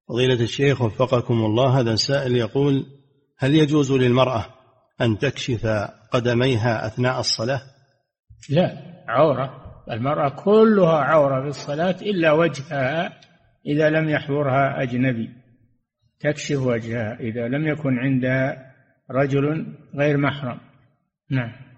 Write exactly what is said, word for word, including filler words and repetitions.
فضيلة الشيخ وفقكم الله، هذا سائل يقول: هل يجوز للمرأة أن تكشف قدميها أثناء الصلاة؟ لا، عورة، المرأة كلها عورة في الصلاة إلا وجهها إذا لم يحضرها أجنبي، تكشف وجهها إذا لم يكن عندها رجل غير محرم. نعم.